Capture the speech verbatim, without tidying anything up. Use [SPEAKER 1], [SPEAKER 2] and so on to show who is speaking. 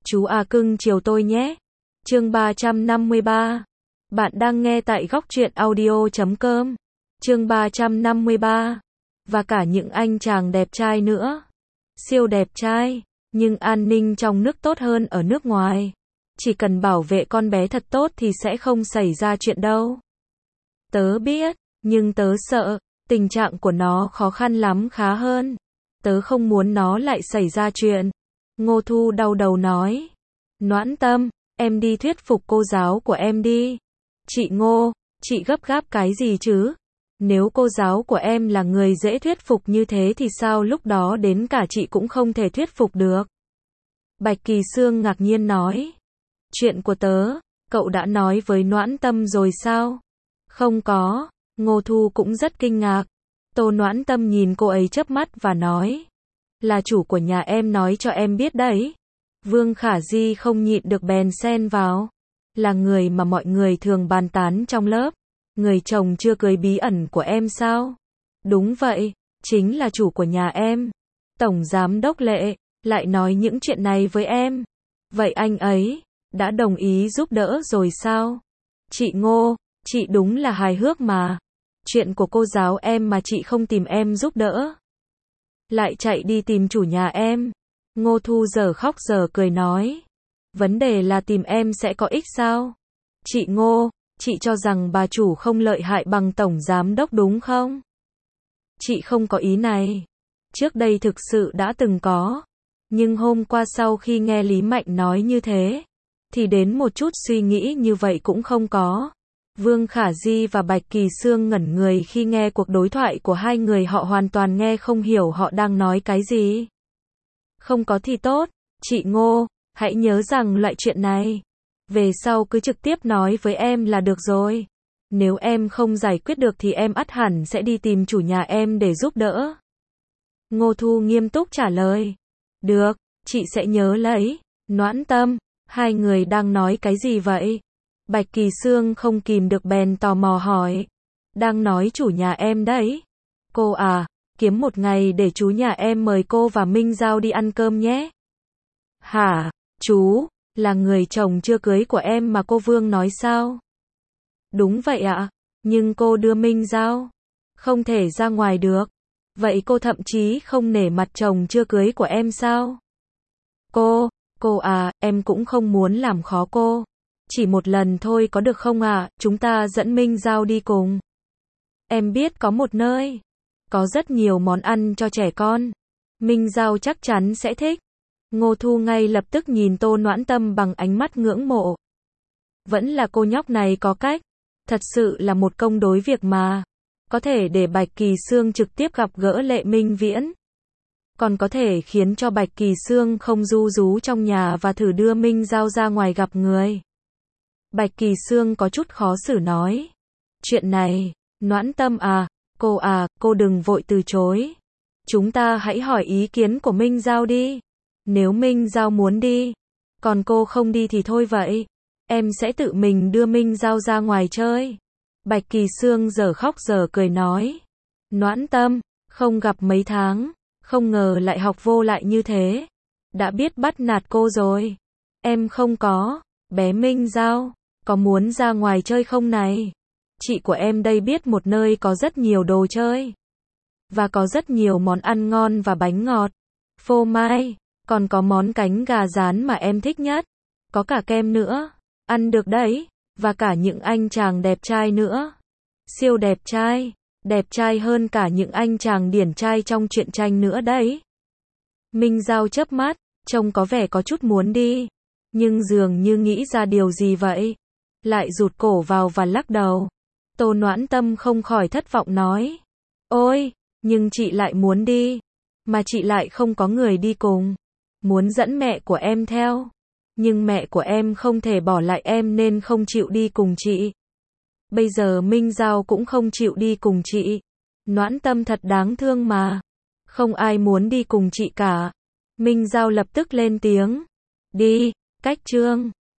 [SPEAKER 1] Chú à cưng chiều tôi nhé. Chương ba trăm năm mươi ba. Bạn đang nghe tại góc truyện audio chấm com. Chương ba trăm năm mươi ba. Và cả những anh chàng đẹp trai nữa. Siêu đẹp trai, nhưng an ninh trong nước tốt hơn ở nước ngoài. Chỉ cần bảo vệ con bé thật tốt thì sẽ không xảy ra chuyện đâu. Tớ biết, nhưng tớ sợ, tình trạng của nó khó khăn lắm khá hơn. Tớ không muốn nó lại xảy ra chuyện. Ngô Thu đau đầu nói. Noãn Tâm, em đi thuyết phục cô giáo của em đi. Chị Ngô, chị gấp gáp cái gì chứ? Nếu cô giáo của em là người dễ thuyết phục như thế thì sao lúc đó đến cả chị cũng không thể thuyết phục được? Bạch Kỳ Sương ngạc nhiên nói. Chuyện của tớ, cậu đã nói với Noãn Tâm rồi sao? Không có, Ngô Thu cũng rất kinh ngạc. Tô Noãn Tâm nhìn cô ấy chớp mắt và nói. Là chủ của nhà em nói cho em biết đấy. Vương Khả Di không nhịn được bèn xen vào. Là người mà mọi người thường bàn tán trong lớp. Người chồng chưa cưới bí ẩn của em sao? Đúng vậy, chính là chủ của nhà em. Tổng Giám Đốc Lệ, lại nói những chuyện này với em. Vậy anh ấy, đã đồng ý giúp đỡ rồi sao? Chị Ngô, chị đúng là hài hước mà. Chuyện của cô giáo em mà chị không tìm em giúp đỡ. Lại chạy đi tìm chủ nhà em. Ngô Thu giờ khóc giờ cười nói. Vấn đề là tìm em sẽ có ích sao? Chị Ngô, chị cho rằng bà chủ không lợi hại bằng tổng giám đốc đúng không? Chị không có ý này. Trước đây thực sự đã từng có. Nhưng hôm qua sau khi nghe Lý Mạnh nói như thế, thì đến một chút suy nghĩ như vậy cũng không có. Vương Khả Di và Bạch Kỳ Sương ngẩn người khi nghe cuộc đối thoại của hai người, họ hoàn toàn nghe không hiểu họ đang nói cái gì. Không có thì tốt, chị Ngô, hãy nhớ rằng loại chuyện này, về sau cứ trực tiếp nói với em là được rồi. Nếu em không giải quyết được thì em ắt hẳn sẽ đi tìm chủ nhà em để giúp đỡ. Ngô Thu nghiêm túc trả lời. Được, chị sẽ nhớ lấy. Noãn Tâm, hai người đang nói cái gì vậy? Bạch Kỳ Sương không kìm được bèn tò mò hỏi. Đang nói chủ nhà em đấy. Cô à, kiếm một ngày để chú nhà em mời cô và Minh Giao đi ăn cơm nhé. Hả, chú, là người chồng chưa cưới của em mà cô Vương nói sao? Đúng vậy ạ, nhưng cô đưa Minh Giao không thể ra ngoài được. Vậy cô thậm chí không nể mặt chồng chưa cưới của em sao? Cô, cô à, em cũng không muốn làm khó cô. Chỉ một lần thôi có được không ạ? À? Chúng ta dẫn Minh Giao đi cùng. Em biết có một nơi có rất nhiều món ăn cho trẻ con. Minh Giao chắc chắn sẽ thích. Ngô Thu ngay lập tức nhìn Tô Noãn Tâm bằng ánh mắt ngưỡng mộ. Vẫn là cô nhóc này có cách. Thật sự là một công đối việc mà. Có thể để Bạch Kỳ Sương trực tiếp gặp gỡ Lệ Minh Viễn. Còn có thể khiến cho Bạch Kỳ Sương không ru rú trong nhà và thử đưa Minh Giao ra ngoài gặp người. Bạch Kỳ Sương có chút khó xử nói. Chuyện này, Noãn Tâm à, cô à, cô đừng vội từ chối. Chúng ta hãy hỏi ý kiến của Minh Giao đi. Nếu Minh Giao muốn đi, còn cô không đi thì thôi vậy. Em sẽ tự mình đưa Minh Giao ra ngoài chơi. Bạch Kỳ Sương giờ khóc giờ cười nói. Noãn Tâm, không gặp mấy tháng, không ngờ lại học vô lại như thế. Đã biết bắt nạt cô rồi. Em không có, bé Minh Giao, có muốn ra ngoài chơi không này? Chị của em đây biết một nơi có rất nhiều đồ chơi. Và có rất nhiều món ăn ngon và bánh ngọt. Phô mai, còn có món cánh gà rán mà em thích nhất. Có cả kem nữa. Ăn được đấy. Và cả những anh chàng đẹp trai nữa. Siêu đẹp trai. Đẹp trai hơn cả những anh chàng điển trai trong truyện tranh nữa đấy. Minh Giao chớp mắt, trông có vẻ có chút muốn đi. Nhưng dường như nghĩ ra điều gì vậy. Lại rụt cổ vào và lắc đầu. Tô Noãn Tâm không khỏi thất vọng nói. Ôi, nhưng chị lại muốn đi. Mà chị lại không có người đi cùng. Muốn dẫn mẹ của em theo. Nhưng mẹ của em không thể bỏ lại em nên không chịu đi cùng chị. Bây giờ Minh Giao cũng không chịu đi cùng chị. Noãn Tâm thật đáng thương mà. Không ai muốn đi cùng chị cả. Minh Giao lập tức lên tiếng. Đi, cách chương.